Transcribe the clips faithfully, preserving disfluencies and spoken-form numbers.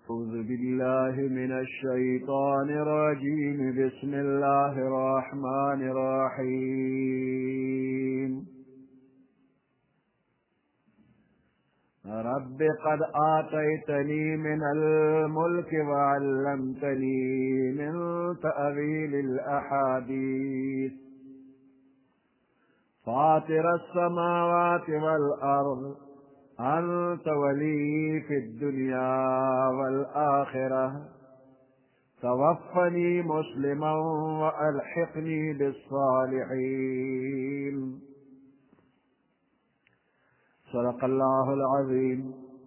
أعوذ بالله من الشيطان الرجيم. بسم الله الرحمن الرحيم. رب قد آتيتني من الملك وعلمتني من تأويل الأحاديث فاطر السماوات والأرض أنت ولي في الدنيا والآخرة توفني مسلما وألحقني بالصالحين. صدق الله العظيم.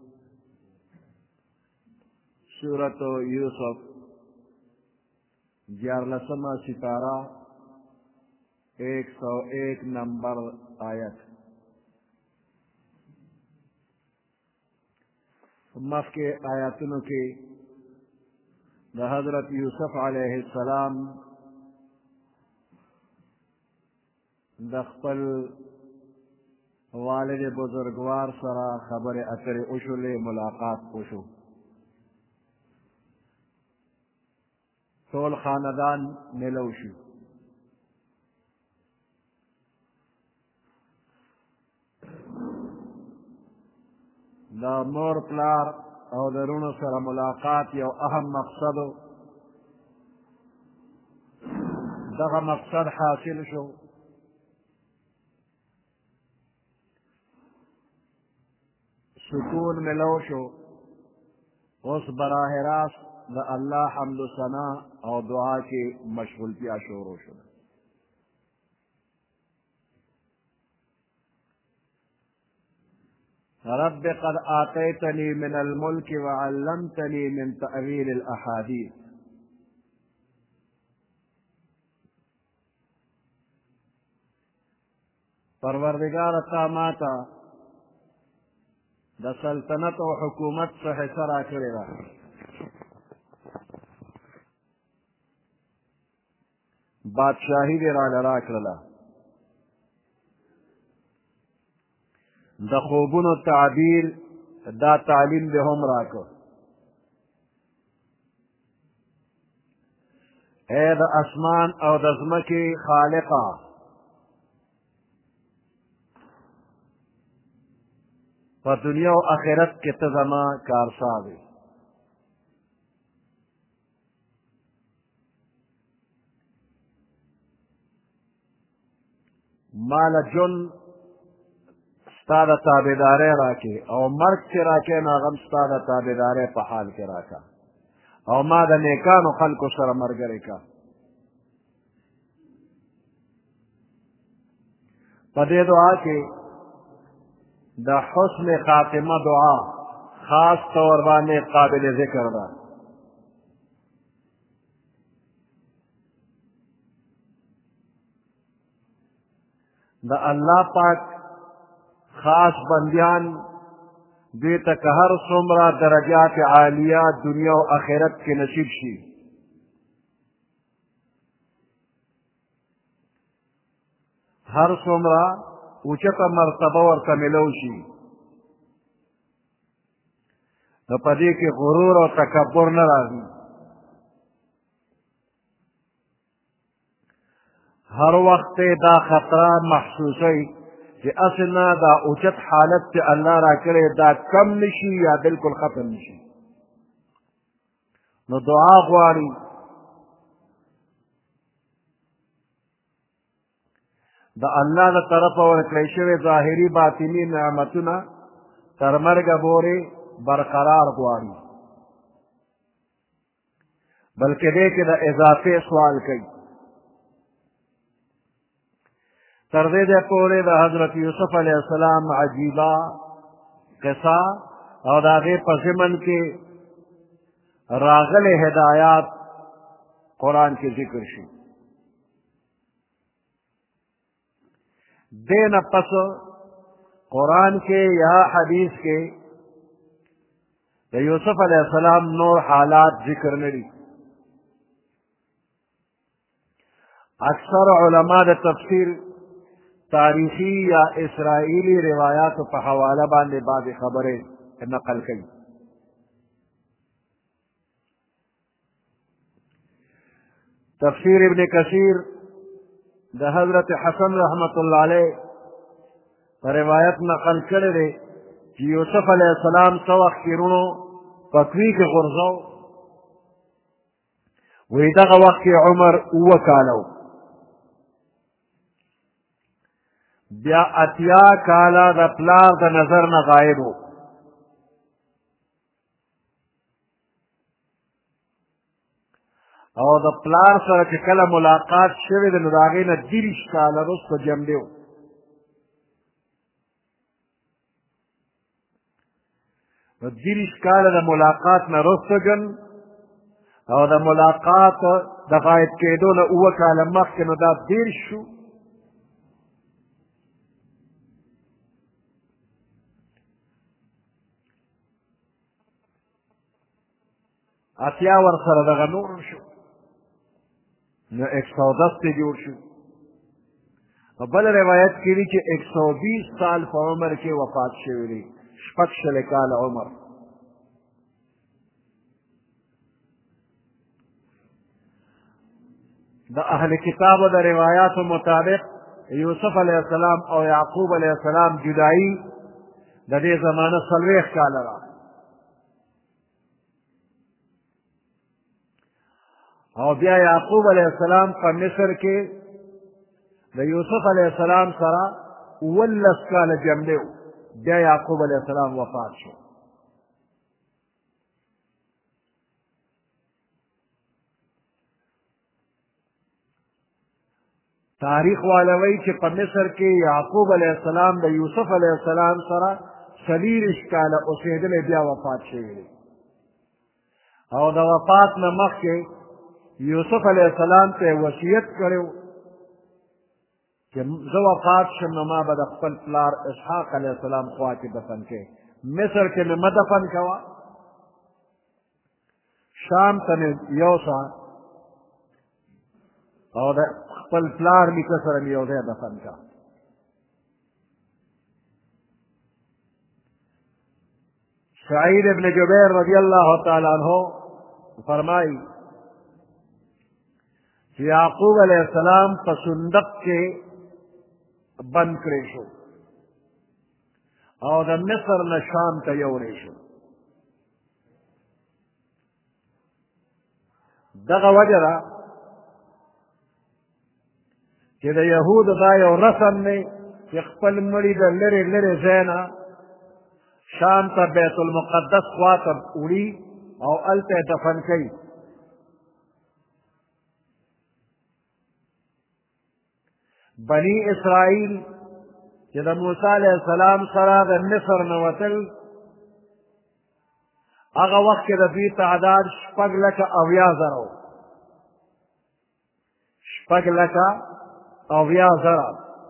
سورة یوسف گیارہواں سپارہ ایک سو ایک نمبر آیت. مخکې آیاتونو کې د حضرت یوسف علیه السلام د خپل والد بزرگوار سره خبرې اترې وشولې، ملاقات وشو. ټول خاندان ملو شو. د مور پلار او د رونو سره ملاقات یو اهم مقصد و. دغه مقصد حاصل شو. سکون ملو شو. اوس براه راست د الله حمد و ثنا او دعا کې مشغولتیا شروع شو. رب قد آتيتني من الملك وعلمتني من تأويل الأحاديث. پروردگار تا ماتا د سلطنت او حکومت څخه سره کړی ده. بادشاهي دې راله راکړله. د خوبونو تعبیر دا تعلیم دې هم راکړ. ای د اسمان او د ځمکې خالقه، په دنیا او آخرت کې ته زما کارساز یې. مال جون ستا د تابعدارۍ راکې او مرګ چې راکې نو هغه هم ستا د تابعدارۍ په حال کې راکه، او ما د نیکانو خلکو سره ملګری که. په دې دعا کې د حسن خاتمه دعا خاص طور باندې قابل ذکر ده. د الله پاک خاص بندیان دوی ته که هر څومره درجات عالیه دنیا او آخرت کې نصیب شي، هر څومره اوچته مرتبه ورته ملو شي، نو په دې کې غرور او تکبر نه راځي. هر وخت دا خطره محسوسوي چې اصل نه دا اوچت حالت چې الله را کړی دا کم نشي یا بالکل ختم نشي، نو دعا غواړي. د الله له طرفه ورکړی شوي ظاهري باطني نعمتونه تر مرګه پورې برقرار غواړي، بلکې دې کې د اضافې سوال کوي. تر دې دې پورې د حضرت یوسف علیه السلام عجیبه قصه او د هغې په ضمن کې راغلي هدایات قرآن کې ذکر شي. دې نه پس قرآن کې یا حدیث کې د یوسف علیه السلام نور حالات ذکر نه دي. اکثر علما د تفسیر تاریخی یا اسرائیلی روایات په حواله باندې بعضې خبرې نقل کوي. تفسیر ابن کثیر د حضرت حسن رحمت الله علیه په روایت نقل کړی دی چې یوسف علیه السلام څه وخت کې وروڼو په کوي کې غورځو وایي دغه وخت کې عمر اووه کاله و بیا اتیا کاله د پلار د نظر نه غایب و او د پلار سره چې کله ملاقات شوې ده نو د هغې نه دېرش کاله وروسته جمدې و نو دېرش کاله د ملاقات نه وروسته جن او د ملاقات د غایب کېدو نه اووه کاله مخکې نو دا دېرش شو اتیا ورسره دغه نور شو نو ایک سو دس ته جوړ شو او بل روایت کې دي چې ایک سو بیس سال په عمر کې وفات شوی دی شپږ شلې کاله عمر د اهل کتابو د روایاتو مطابق یوسف علیه السلام او یعقوب علیه السلام جدایي د دې زمانه څلوېښت کاله ده او بیا یعقوب علیه السلام په مصر کې د یوسف علیه السلام سره اوولس کاله جمدی و بیا یعقوب علیه السلام وفات شو تاریخ والوی چې په مصر کې یعقوب علیه السلام د یوسف علیه السلام سره څلېرویشت کاله اوسېدلی بیا وفات شوی دی او د وفات نه مخکې یوسف علیه السلام ته وصیت کړی چې زه وفات شم نو ما به د خپل پلار اسحاق علیه السلام خوا کې دفن کړې مصر کې مې مه دفن کوه شام ته مې یوسه او د خپل پلار نیکه سره مې یو ځای دفن کا سعید ابن جبیر رضی الله تعالی عنہ فرمایي چې یعقوب علیه السلام په صندوق کې بند کړی شو او د مصر نه شام ته یوړی شو دغه وجه ده چې د یهودو دا یو رسم دی چې خپل مړي د لرې لرې ځای نه شام ته بیت المقدس خوا ته وړي او هلته یې دفن کوي بني اسرائیل چې د موسی علیه السلام سره د مصر نه وتل هغه وخت کې د دوی تعداد شپږ لکه اویا زره و شپږ لکه اویا زره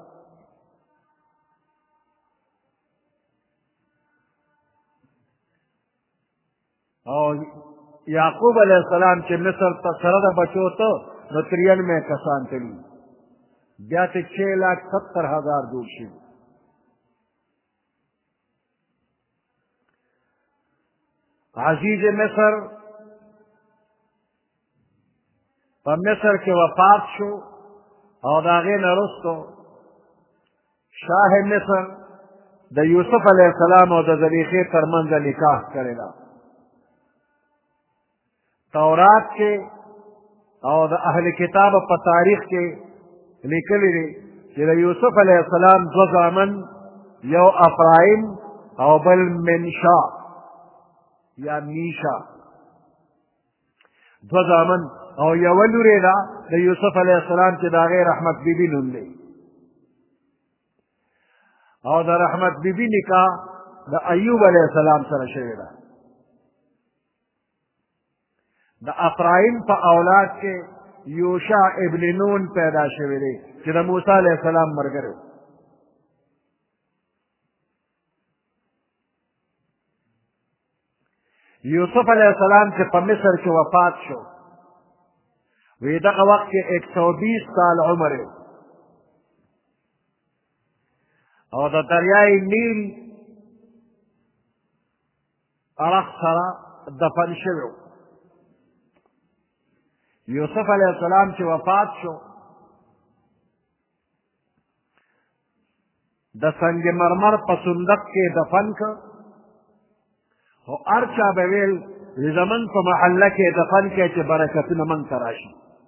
او یعقوب علیه السلام چې مصر ته سره د بچو ته نو ترینوے کسان تلي بیا ته چھ لاکھ ستر ہزار جوړ شي عزیز مصر په مصر کې وفات شو او د هغې نه وروستو شاه مصر د یوسف علیه السلام او د زلیخې تر منځ نکاح کړی ده تورات کې او د اهل کتاب په تاریخ کې لیکلی دی چې د یوسف علیه السلام دوه زامن یو افرایم او بل منشا یا میشا دوه زامن او یوه لورې ده د یوسف علیه السلام چې د هغې رحمت بیبي نوم دی او د رحمت بیبي نکاح د ایوب علیه السلام سره شوې ده د افرایم په اولاد کې یوشع ابن نون پیدا شوی دی چې د موسی علیه السلام ملګری و یوسف علیه السلام چې په مصر کې وفات شو وی دغه وخت کې ایک سو بیس سال عمر و او د دریای نیل اړخ سره دفن شوی و یوسف علیہ السلام چې وفات شو د سنگ مرمر په صندوق کې دفن کړ خو هر چا به ویل زمن په محله کې دفن کې چې برکتونه من ته راشي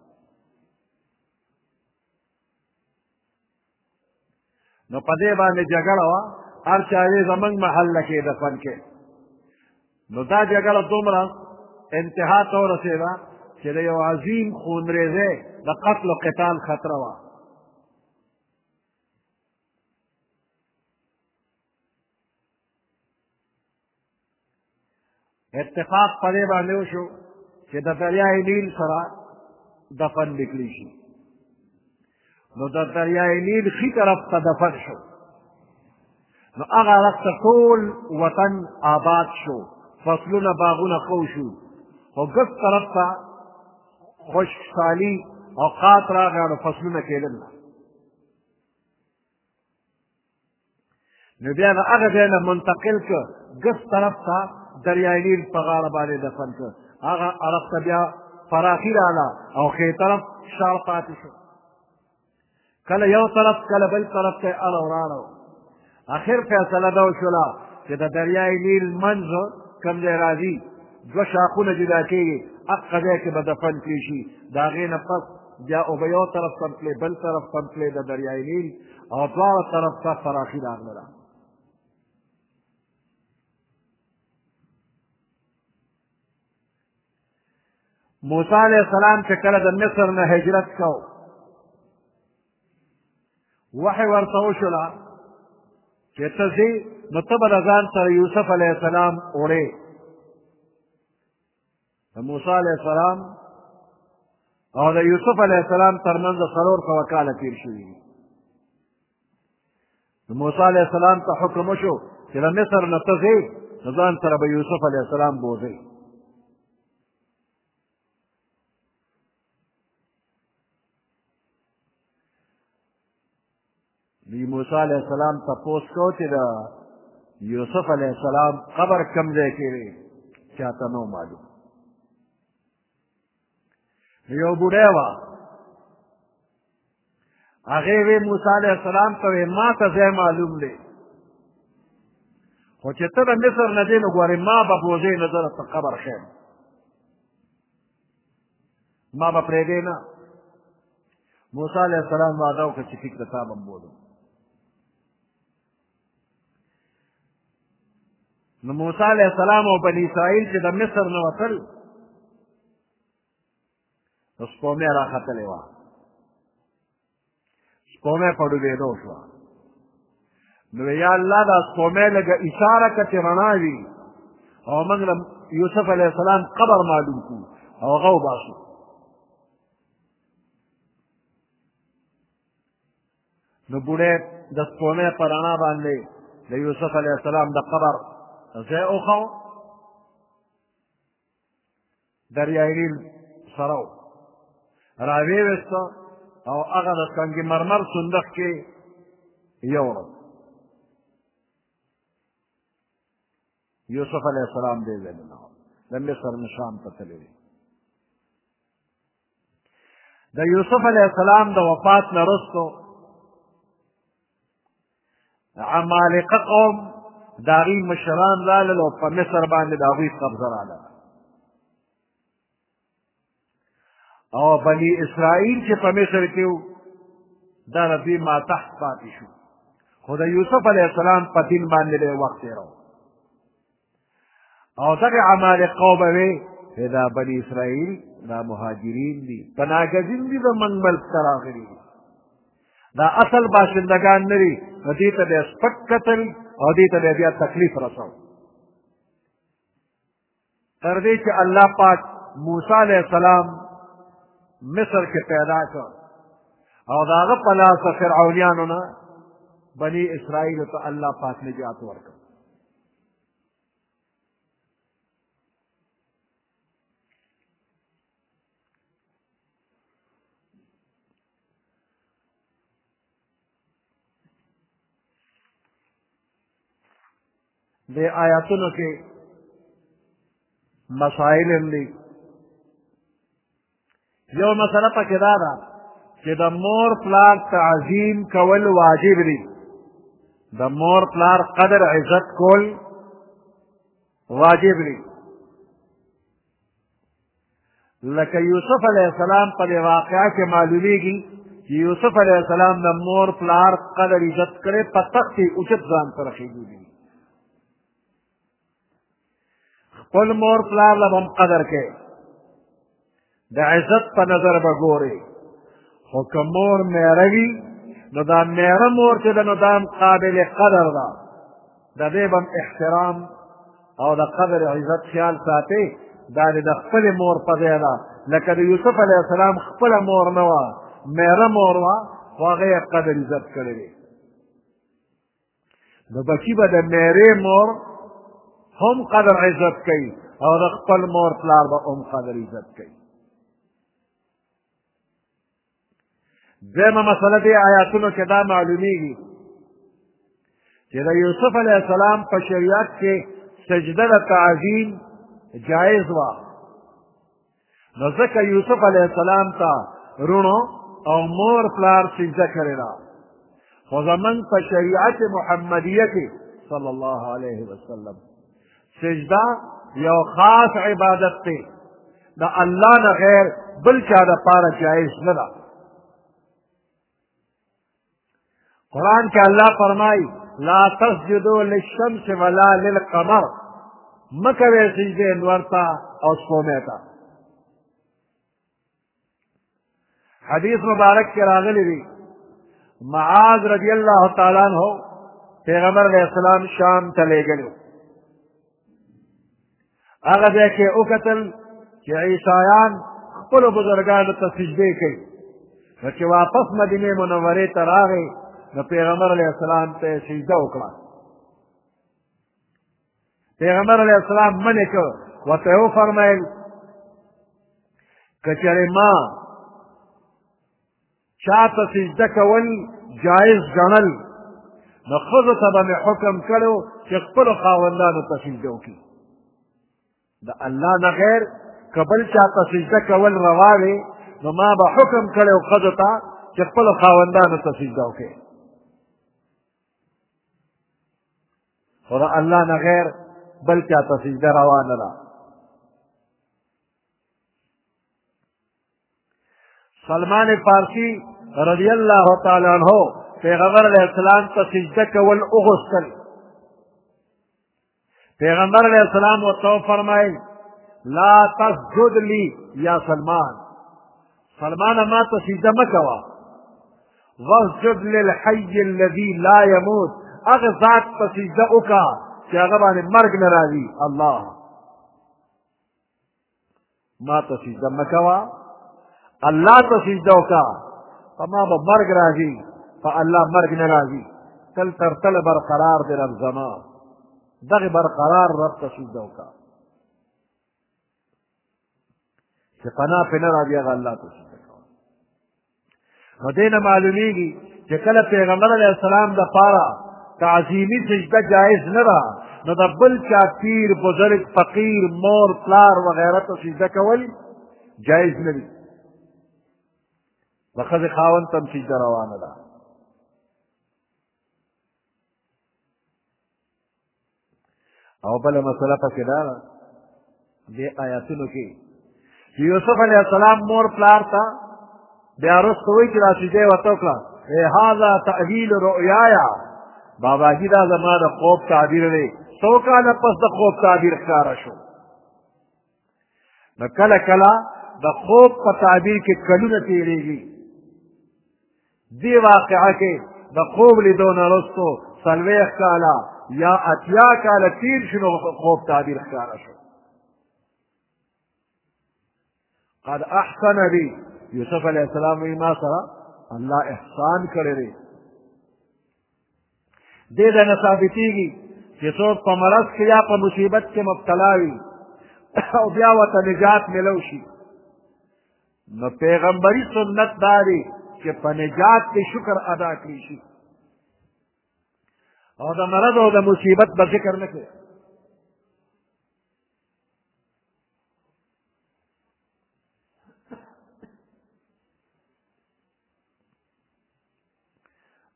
نو په دې باندې جګړه وه هر چا یې زمونږ محله کې دفن کې نو دا جګړه دومره انتها ته ورسېده چې د یو عظیم خونریزۍ د قتل و قتال خطره وه اتفاق په دې باندې وشو چې د دریای نیل سره دفن نکلی شي نو د دریای نیل ښي طرف ته دفن شو نو هغه وخت ټول وطن آباد شو فصلونه باغونه خو شو خو ګس طرف ته خشکسالي او قات راغی نو فصلونه کېدل نو بیا د هغه ځای نه منتقل کړه ګس طرف ته دریای نیل په غاړه باندې دفن کړه هغه اړخ ته بیا فراخي راغله او ښې طرف شاړ پاتې شو کله یو طرف کله بل طرف ته اړه وراړه اخر فیصله دا وشوله چې د دریای نیل منځ کوم ځای راځي دوه شاخونه جدا کېږي هغه ځای کې به دفن کړي شي د هغې نه پس بیا اوبه یو طرف ته تلې بل طرف ته تلې د دریای نیل او دواړه طرف ته فراخي راغله موسی علیہ السلام چې کله د مصر نه هجرت کو وحی ورته وشوله چې ته ځې نو ته به د ځان سره یوسف علیه السلام وړې د موسی علیه السلام او د یوسف علیه السلام ترمنځ څلور سوه کاله تېر شوي دي د موسی علیه السلام ته حکم وشو چې د مصر نه ته ځې نو ځان سره به یوسف علیه السلام بوځئ دی موسی علیہ السلام تپوس کو چې د یوسف علیہ السلام قبر کم ځای کې دی چاته نو معلوم یو بوډۍ وه هغې وی موسی علیہ السلام ته وی ما ته ځای معلوم دی خو چې ته د مصر نه دی نو ګورې ما به بوځې نه زه درته قبر ښیم ما به پرېږدې نه موسی علیہ السلام وعده وکړه چې ټیک ده تا به م بولم نو موسی علیہ السلام او بني اسرائیل چې د مصر نه وتل نو سپومۍ راختلې وه سپومۍ په ډوبېدو شوه نو یا الله دا سپومۍ لږه اشاره کړه چې رڼا وي او موږ له یوسف علیہ السلام قبر معلوم کړو او هغه وباسو نو بوډۍ د سپومۍ په رڼا باندې د یوسف علیہ السلام د قبر ځای وښو دریای نیل سره و راویې ویسته او هغه د سنگ مرمر صندوق کې یوړل یوسف علیہ السلام دې ځای نه د مصر نه شام ته تللی دی د یوسف علیہ السلام د وفات نه وروستو عمالقه قوم د هغوی مشران رالل او په مصر باندې د هغوی قبضه راغله او بني اسرائیل چې په مصر کې وو دا د دوی ماتحت پاتې شو خو د یوسف علیه السلام په دین باندې دی وخت تېرو او دغې عمالقه به وې دا بني اسرائیل دا مهاجرین دي پناهګزین دي زموږ ملک ته راغلي دي دا اصل باشندگان نه دي نو دې ته بیا سپک کتل او دې ته بیا تکلیف رسو تر دې چې الله پاک موسی علیہ السلام مصر کې پیدا کړ او د هغه په لاسه فرعونیانو نه بني اسرائیلو ته الله پاک نجات ورکړ دې آیاتونو کې مسائل هم دي یو مسله پکې دا ده چې د مور پلار تعظیم کول واجب دي د مور پلار قدر عزت کول واجب دي لکه یوسف علیه السلام په دې واقعه کې معلومیږي چې یوسف علیه السلام د مور پلار قدر عزت کړی په تخت یې اوچت ځان سره ښیګلي خپل مور پلار له به هم قدر کوي د عزت په نظر به ګوري خو که مور میره وي نو دا میره مور چې ده نو دا هم قابل قدر ده د دې به هم احترام او د قدر عزت خیال ساتي دا د خپلې مور په ځای ده لکه د یوسف علیه السلام خپله مور نه وه میره مور وه خو هغه یې قدر عزت کړی دی نو بچي به د میرې مور هم قدر عزت کوي او د خپل مور پلار به هم قدر عزت کوي دویمه مسله دې آیاتونو کې دا معلومیږي چې د یوسف علیه السلام په شریعت کې سجده د تعظیم جایز وه نو ځکه یوسف علیه السلام ته رونو او مور پلار سجده کړې ده خو زموږ په شریعت محمدیه کې صلی الله علیه وسلم سجده یو خاص عبادت دی د الله نه غیر بل چا دپاره جایز نه ده قرآن کې الله فرمایي لا تسجدوا للشمس ولا للقمر مکوئ سجدې انور ته او سپومې ته حدیث مبارک کې راغلی دی معاذ رضی الله تعالی عنہ پیغمبر علیہ السلام شام ته لېږلی هغه ځای کې وکتل چې عیسایان خپلو بزرګانو ته سجدې کوي نو چې واپس مدینې منورې ته راغی نو پیغمبر علیہ السلام ته سجده وکړه پیغمبر علیہ السلام منې کړ ورته یې وفرمیل که چېرې ما چاته سجده کول جایز ګڼل نو ښځو ته به مې حکم کړی چې خپلو خاوندانو ته سجده وکړي د الله نه غیر که بل چاته سجده کول روا وي نو ما به حکم کړی و ښځو ته چې خپلو خاوندانو ته سجده وکړي خو د الله نه غیر بل چاته سجده روا نه ده سلمان فارسی رضی الله تعالی عنہ پیغمبر علیہ السلام ته سجده کول وغوښتل پیغمبر علیہ السلام ورته وفرمایل لا تسجد لی یا سلمان سلمانه ما ته سجده مه کوه واسجد للحی الذي لا يموت هغه ذات ته سجده وکړه چې هغه باندې مرګ نه راځي الله ما ته سجده مه کوه الله ته سجده وکړه په ما به مرګ راځي په الله مرګ نه راځي تل تر تله برقرار دی رب زما دغې برقرار رب ته سجده وکړه چې پناه پرې نه راځي هغه الله ته سجده کوه نو دې نه معلومیږي چې کله پیغمبر علیه السلام دپاره تعظیمي سجده جایز نه ده نو د بل چا پیر بزرگ فقیر مور پلار وغیره ته سجده کول جایز نه دي د ښځې خاوند ته هم سجده روانه ده او بله مسله پکې دا ده دې آیاتونو کې چې یوسف علیه السلام مور پلار ته بیا وروسته وایي چې دا سجده یې ورته وکړه هذا تأویل رؤیایا باباجي دا زما د خوب تعبیر دی څو کاله پس د خوب تعبیر ښکاره شو نو کله کله د خوب په تعبیر کې کلونه تېرېږي دې واقعه کې د خوب لیدو نه وروستو څلوېښت کاله یا اتیا کاله تېر شو نو خوب تعبیر ښکاره شو قد احسن بي یوسف علیه السلام وایي ما سره الله احسان کړی دی دې ځای نه ثابتېږي چې څوک په مرض کې یا په مصیبت کې مبتلا وي او بیا ورته نجات میلو شي نو پیغمبري سنت دا دی چې په نجات کې شکر ادا کړی شي او د مرض او د مصیبت به ذکر نه کوي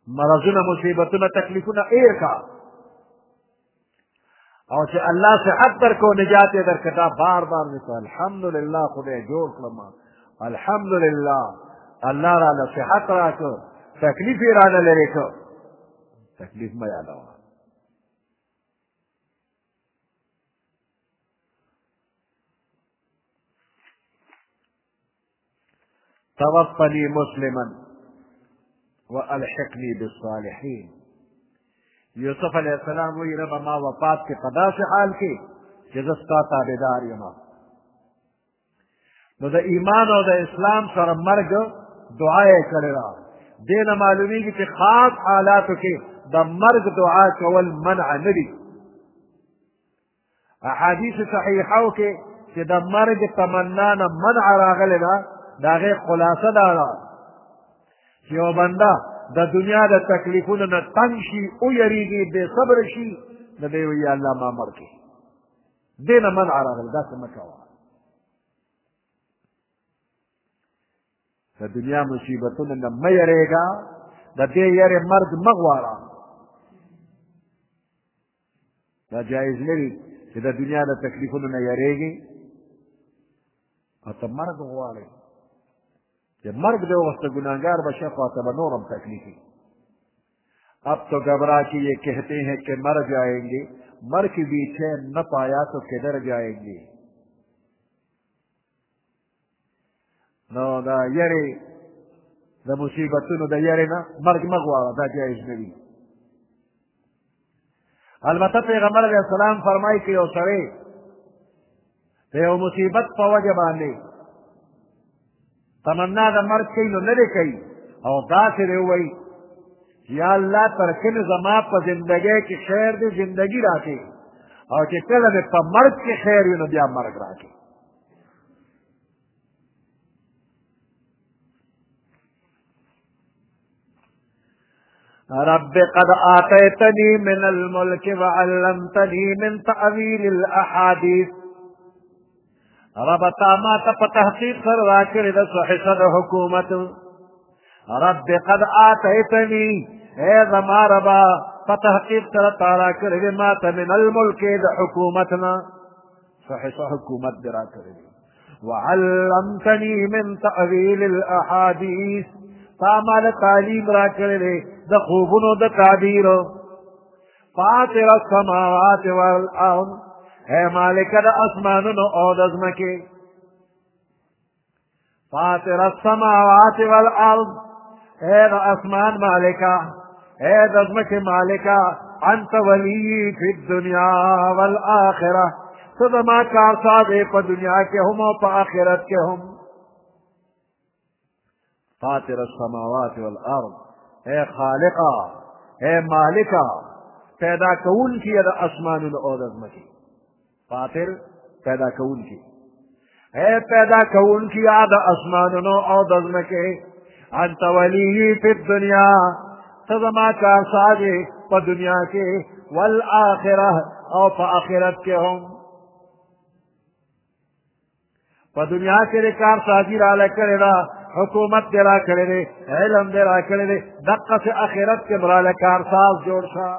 مرضونه مصیبتونه تکلیفونه ایر کا او چې الله صحت درکو نجات یې درکړه دا بار بار وکړه الحمدلله خدای جوړ کړم الحمدلله الله راله صحت راکړ تکلیف یې رانه لرې کړ تکلیف مه یادوه توفني مسلما والحقني بالصالحين یوسف علیہ السلام وی رب ما وفات کے په داسې حال کې چې زه ستا تابعدار یم نو د ایمان او د اسلام سره مرګ دعا یې کړې ده دې نه معلومیږي چې خاص حالاتو کې د مرګ دعا کول منع نه دي احادیث صحیحو کې چې د مرګ تمنا نه منع راغلی ده د هغې خلاصه دا ده چې یو بنده د دنیا د تکلیفونو نه تنګ شي ویریږي بې صبره شي نو دی وایي یا الله ما مړ کړي دې نه منع راغلی داسې مه کوه د دنیا مصیبتونو نه مه یریږه د دې یرې مرګ مه غواړه دا جایز نه وي چې د دنیا د تکلیفونو نه یریږي او ته مرګ غواړې کہ مرگ دے وقت گناہگار بشے خواطب نورم تکلیفی اب تو گھبرا کے یہ کہتے ہیں کہ مر جائیں گے مر کے پیچھے نہ پایا تو کدھر جائیں گے نو دا یری دا مصیبتونو دا یری نا مرگ مغوارا دا جائز نبی البتہ پیغمبر علیہ السلام فرمائی کہ یو سڑے تے یو مصیبت پا وجہ باندے تمنا د مرګ کوي نو نه دی کوي او داسې دی ووایي یا الله تر کله زما په زندګۍ کې خیر دی زندګي راکړي او چې کله مې په مرګ کې خیر وي نو بیا مرګ راکړي رب قد آتيتني من الملك وعلمتني من تأويل الأحاديث رب تا ما ته په تحقیق سره راکړې ده صحیحه د حکومت رب قد آتیتني اے زما ربا په تحقیق سره تا راکړې ده ما ته من الملک د حکومتنا صحیحه حکومت دې راکړې ده وعلمتني من تأویل الاحادیث تا ما له تعلیم راکړې ده د خوبونو د تعبیر فاطر السماوات والارض اے مالک دا اسمانونو او دزمکی فاطر السماوات والارض اے دا اسمان مالکا اے دزمکی مالکا انت ولی فی الدنیا والآخرہ صدما کارساز اے پا دنیا کے ہم و پا آخرت کے ہم فاطر السماوات والارض اے خالقا اے مالکا پیدا کون کی دا اسمانونو او دزمکی فاطر پیدا کون کی اے پیدا کون کی یاد اسمانونو او دزمکے انت ولی فی الدنیا تزما کار سازے پا دنیا کے والآخرہ او پا آخرت کے ہم پا دنیا کے لئے کار سازی را لکرے دا حکومت دے را کرے دے علم دے را کرے دے دقا سے آخرت کے برا لکار ساز جوڑ شا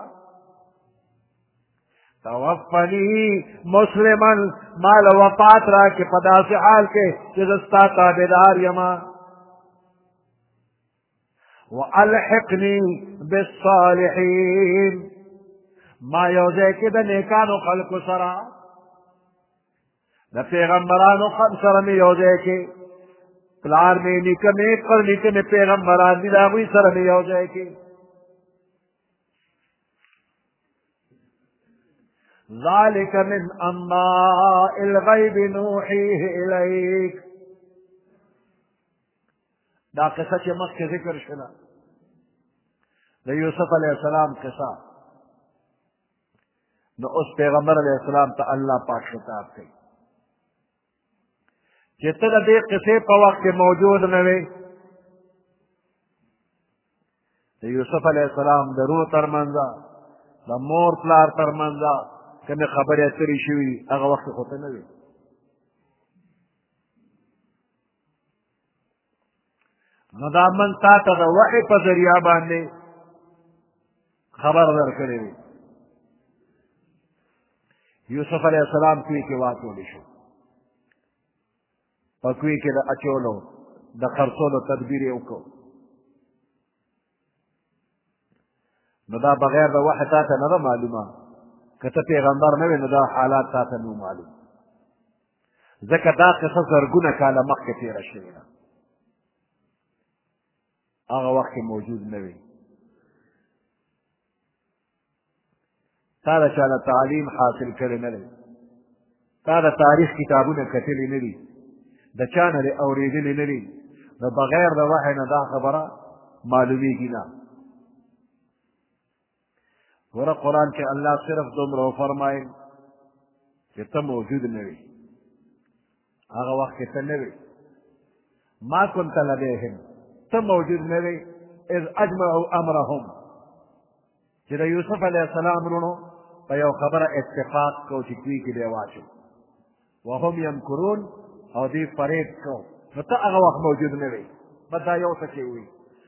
توفنی مسلمن مال وفات را کے پدا سے حال کے جزستا تابدار یما والحقنی بالصالحین ما یوزے کے دا نیکانو خلق سرا دا پیغمبرانو خلق سرا میں یوزے کے پلار میں نکم ایک پر نکم پیغمبران دی داغوی سرا میں یوزے کے ذلك من انباء الغیب نوحیه الیک دا قصه چې مخکې ذکر شوه د یوسف علیه السلام قصه نو اوس پیغمبر علیه السلام ته الله پاک خطاب کوي چې ته د دې قصې په وخت کې موجود نه وې د یوسف علیه السلام د روح ترمنځ د مور پلار ترمنځ کمې خبرې اترې شوي هغه وخت خو ته نه وې نو دا من تا ته د وحي په ذریعه باندې خبر درکړی دی. یوسف علیه السلام کوی کې واچولی شو، په کوی کې د اچولو د خرڅولو تدبیر یې وکړو. نو دا بغیر د وحی تا ته نه ده معلومه، که ته پیغمبر نه وې نو دا حالات تا ته نه معلوم، ځکه دا قصه زرګونه کاله مخکې تېره شوې ده، هغه وخت کې موجود نه وي. تا د چا له تعلیم حاصل کړی نه دی، تا د تاریخ کتابونه کتلي نه دي، د چا نه دې اورېدلي نه دي، نو بغیر د وحی نه دا خبره معلومیږي نه. ګوره قرآن کې الله صرف دومره وفرمایل چې ته موجود نه وي، هغه وخت کې ته نه وي. ما كنت لديهم، ته موجود نه وي اذ اجمعوا امرهم، چې د یوسف علیه السلام وروڼو په یو خبره اتفاق کو چې کوی کې دی واچو، وهم یمکرون، او دوی فریب کو، نو ته هغه وخت موجود نه وي. بس دا یو څه کې وي،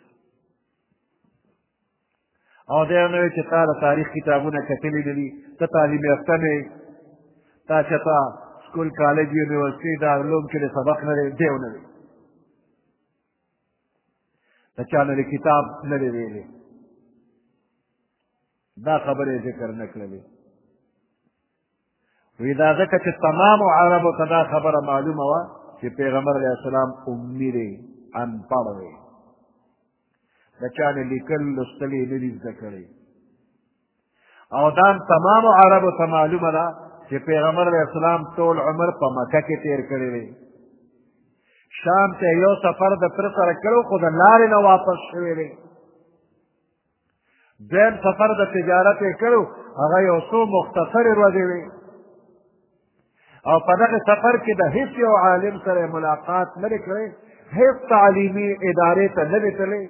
او دا نه وي چې تا د تاریخ کتابونه کتلي نه دي، ته تعلیم یافته نه یې، تا چېرته سکول کالج یونیورسټي دارالعلوم کې د سبق نه دی، دی نه وي، د چا نه د کتاب نه دی ویلي، دا خبرې ذکر نه کړلې. وی دا ځکه چې تمامو عربو ته دا خبره معلومه وه چې پیغمبر علیه السلام امي دی، انپړ دی، د چا نه لیکل لوستل یې نه دي زده کړی. او دا تمامو عربو ته معلومه ده چې پیغمبر علیه السلام ټول عمر په مکه کې تېر کړی دی. شام ته یو سفر د تره سره کړی خو د لارې نه واپس شوی دی. دویم سفر د تجارت یې کړی، هغه یو څو مختصرې ورځې وې، او په دغه سفر کې د هیڅ یو عالم سره ملاقات نه دی کړی، هیڅ تعلیمي ادارې ته نه دی تللی.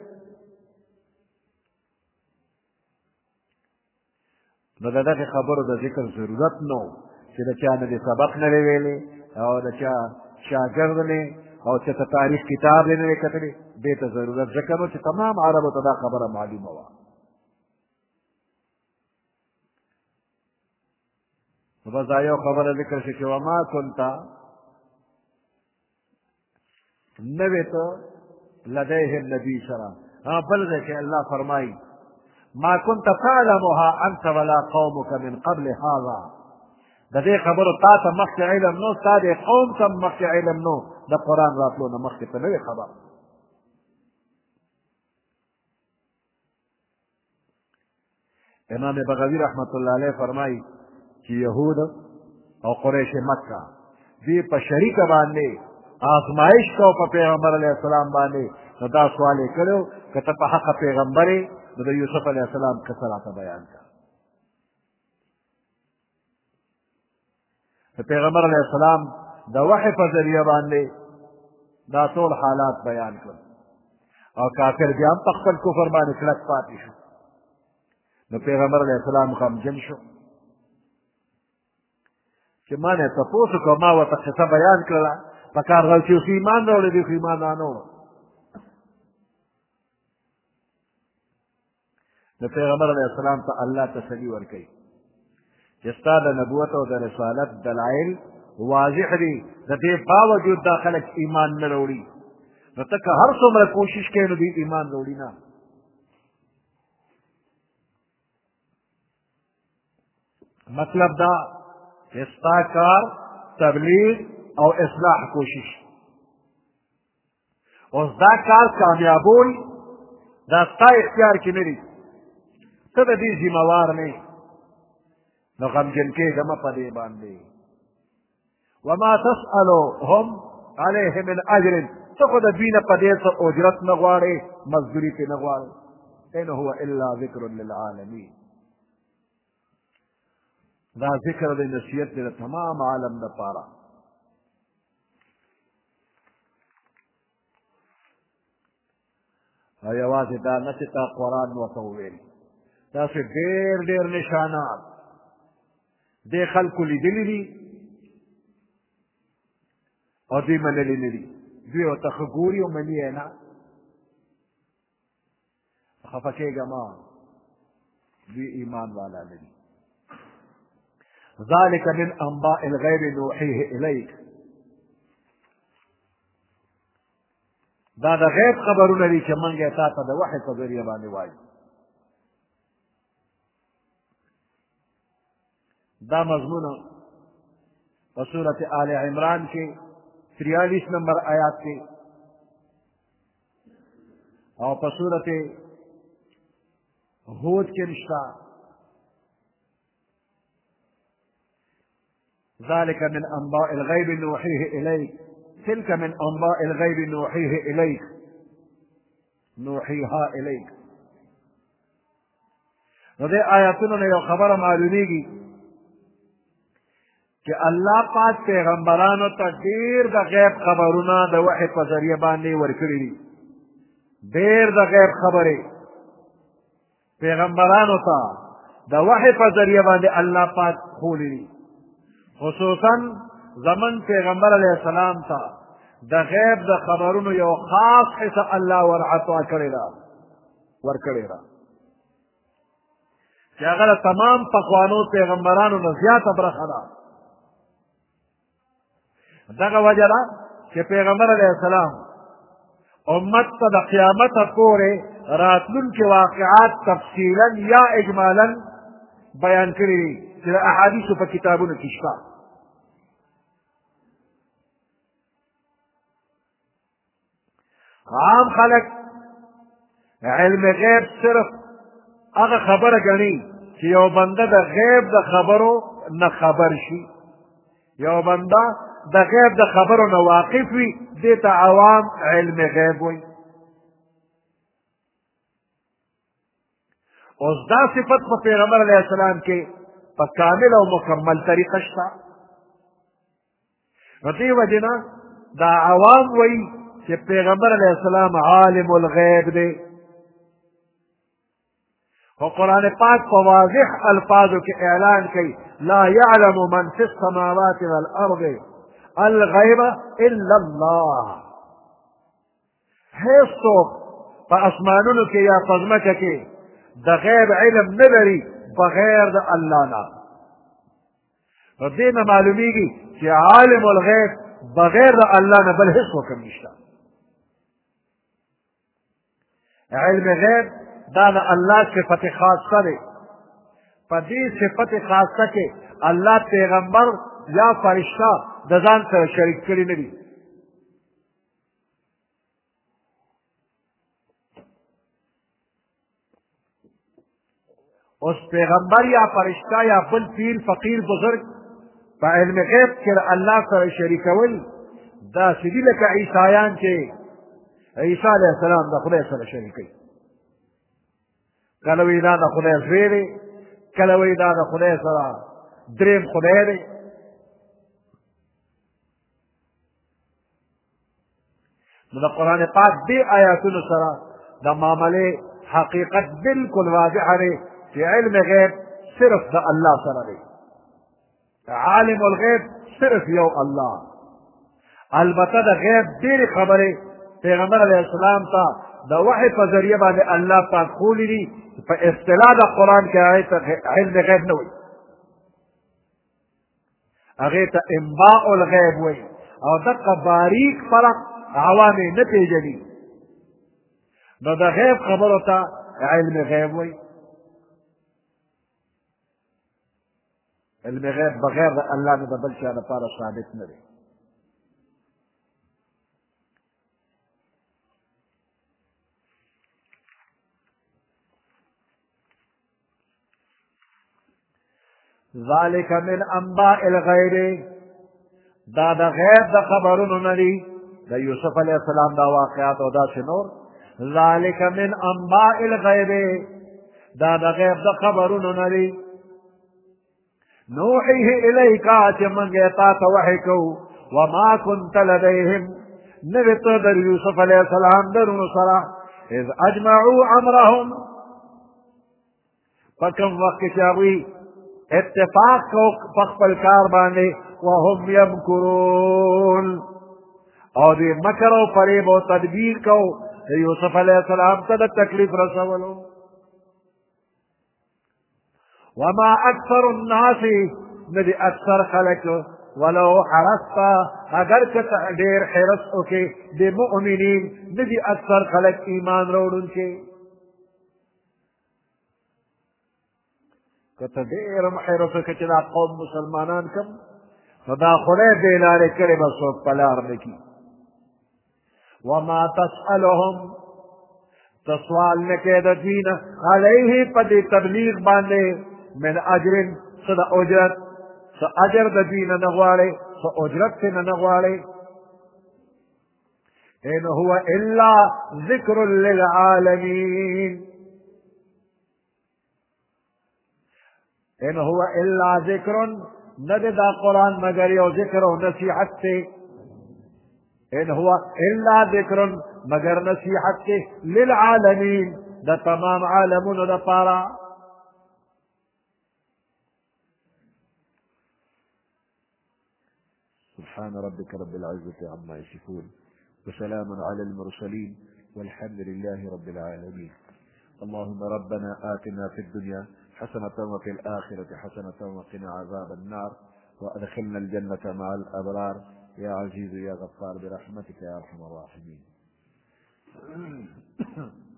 نو د دغې خبرو د ذکر ضرورت نه و چې د چا نه دې سبق نه دی ویلی، او د چا شاګرد نه، او چې ته تاریخ کتاب یې نه دی کتلی، دې ته ضرورت ځکه نو چې تمام عربو ته دا خبره معلومه وه. نو بس دا یو خبره ذکر شي چې وما کنته نه وې ته لدیهم نبي سره. بل ځای کې الله فرمایي ما كنت تعلمها انت ولا قومك من قبل هذا، د دې خبرو تا ته مخکې علم نو، تا دې قوم ته مخکې علم نو، د قرآن راتلو نه مخکې ته نه وې خبر. امام بغوی رحمت الله علیه فرمایي چې یهود او قریش مکه دوی په شریکه باندې آزمایش کو په پیغمبر علیه السلام باندې، نو دا سوال یې کړی و که ته په حقه پیغمبر یې نو د یوسف علیه السلام قصه راته بیان کړه. د پیغمبر علیه السلام د وحی په ذریعه باندې دا ټول حالات بیان کړل، او کافر بیا هم په خپل کفر باندې کلک پاتې شو. نو پیغمبر علیه السلام غمجن شو چې ما نه تپوس وکړه، ما ورته قصه بیان کړله، په کار غل چې اوس ایمان راوړی دی خو ایمان رانه وړه. د پیغمبر علیه السلام ته الله تسلي ورکوي چې ستا د نبوت او د رسالت دلایل واضح دي، د دې باوجود دا خلک ایمان نه راوړي، نو ته که هر څومره کوشش کوې نو دوی ایمان راوړي نه. مطلب دا چې ستا کار تبلیغ او اصلاح کوشش، اوس دا کار کامیابول دا ستا اختیار کې نه دي، ته د دې ذمہوار نه یې، نو غمجن کېږه مه په دې باندې. وما تسألهم علیه من اجر، ته خو د دوی نه په دې څه اجرت نه غواړې، مزدوري پرې نه غواړې. ان هو الا ذکر للعالمین، دا ذکر د نصیحت دی د تمام عالم دپاره. او یوازې دا نه چې تا قرآن ورته وویل، داسې ډېر ډېر نشانات دې خلکو لیدلي دي او دوی منلي نه دي، دوی ورته ښه ګوري او مني یې نه. خفه کېږه مه، دوی ایمان والا نه دي. ذلك من انباء الغیب نوحیه الیک، دا د غیب خبرونه دي چې موږ یې تا ته د وحی په ذریعه باندې وایو. دا مضمون په سورت آل عمران کې تریالیس نمبر آیات کې او په سورت هود کې نشته. ذلك من انباء الغیب نوحیه الیک، تلك من انباء الغیب نوحیه الیک، نوحیها الیک. نو دې آیاتونو نه یو خبره معلومیږي چې الله پاک پیغمبرانو ته ډېر د غیب خبرونه د وحی په ذریعه باندې ورکړي دي. ډېر د غیب خبرې پیغمبرانو ته د وحی په ذریعه باندې الله پاک ښوولي دي. خصوصا زمن پیغمبر علیه السلام ته د غیب د خبرونو یو خاص حصه الله ورعطا کړې ده ورکړې ده چې هغه د تمام پخوانو پیغمبرانو نه زیاته برخه ده. دغه وجه ده چې پیغمبر علیه السلام امت ته د قیامته پورې راتلونکي واقعات تفصیلا یا اجمالا بیان کړي دي چې د احادیثو په کتابونو کې شته. عام خلق علم غیب صرف هغه خبره ګڼي چې یو بنده د غیب د خبرو نه خبر شي، یو بنده د غیب د خبرو نه واقف وي، دې ته عوام علم غیب وایي. اوس دا صفت په پیغمبر علیه السلام کې په کامل او مکمل طریقه شته. نو دې وجې نه دا عوام وایي چې پیغمبر علیه السلام عالم الغیب دی. خو قرآن پاک په واضح الفاظو کې اعلان کوي لا يعلم من في السماوات والارض الغیب الا الله. هیڅ څوک په اسمانونو کې یا په ځمکه کې د غیب علم نه لري بغیر د الله نه. نو دې نه معلومیږي چې عالم الغیب بغیر د الله نه بل هیڅ څوک هم نشته. علم غیب دا د الله صفت خاصه دی. په دې صفت خاصه کې الله پیغمبر یا فرشته د ځان سره شریک کړي نه دي. اوس پیغمبر یا فرشته یا بل پیر فقیر بزرگ په علم غیب کې الله سره شریکول داسې دي لکه عیسایان چې عیسی علیه السلام د خدای سره شریکوي. کله وایي دا د خدای زوی دی، کله وایي دا د خدای سره دریم خدای دی. نو د قرآن پاک دې آیاتونو سره د معاملې حقیقت بالکل واضحه دی چې علم غیب صرف د الله سره دی. عالم الغیب صرف یو الله. البته د غیب ډېرې خبرې پیغمبر علیه السلام ته د وحی په ذریعه باندې الله پاک ښوولي دي. په اصطلاح د قرآن کې هغې ته علم غیب نه وایي، هغې ته انباء الغیب وایي. او دغه باریک فرق عوام یې نه پېژني، نو د غیب خبرو ته علم غیب وایي. علم غیب بغیر د الله نه د بل چا لپاره ثابت نه دی. ذالک من انباء الغیب، دا د غیب د خبرونو نه دي، د یوسف علیه السلام دا واقعات او داسې نور. ذالک من انباء الغیب، دا د غیب د خبرونو نه دي. نوحیه الیکا چې موږ یې تا ته وحی کوو. وما كنت لدیهم، نه وې ته د یوسف علیه السلام درونو سره اذ اجمعوا امرهم، په کوم وخت کې چې هغوی اتفاق کو په خپل کار باندې وهم یمکرون، او دوی مکر او فریب او تدبیر کو د یوسف علیه السلام ته د تکلیف رسولو. वमा अक्सर उन्नासी नदी अक्सर खलक वलो हरस्ता अगर ढेर हिरस ओके बेमुमिनीन नदी अक्सर खलक ईमान रोड उनके कत ढेर हिरस के चला कौम मुसलमानान कम सदा खुले बेलारे करे बस पलार की वमा तसअलहुम तसवाल न के दीन अलैहि पदी तबलीग बांधे من अजर सदा उजरत स अजर द दीन नगवाड़े स उजरत से न नगवाड़े इन हुआ इल्ला जिक्रुल लिल आलमीन इन हुआ इल्ला जिक्रुन नदा कुरान मगर यो जिक्र नसीहत से इन हुआ इल्ला जिक्रुन मगर नसीहत से लिल आलमीन द तमाम आलमुन द पारा سبحان ربك رب العزة عما يصفون وسلام على المرسلين والحمد لله رب العالمين اللهم ربنا آتنا في الدنيا حسنة وفي الآخرة حسنة وقنا عذاب النار وأدخلنا الجنة مع الأبرار يا عزيز يا غفار برحمتك يا أرحم الراحمين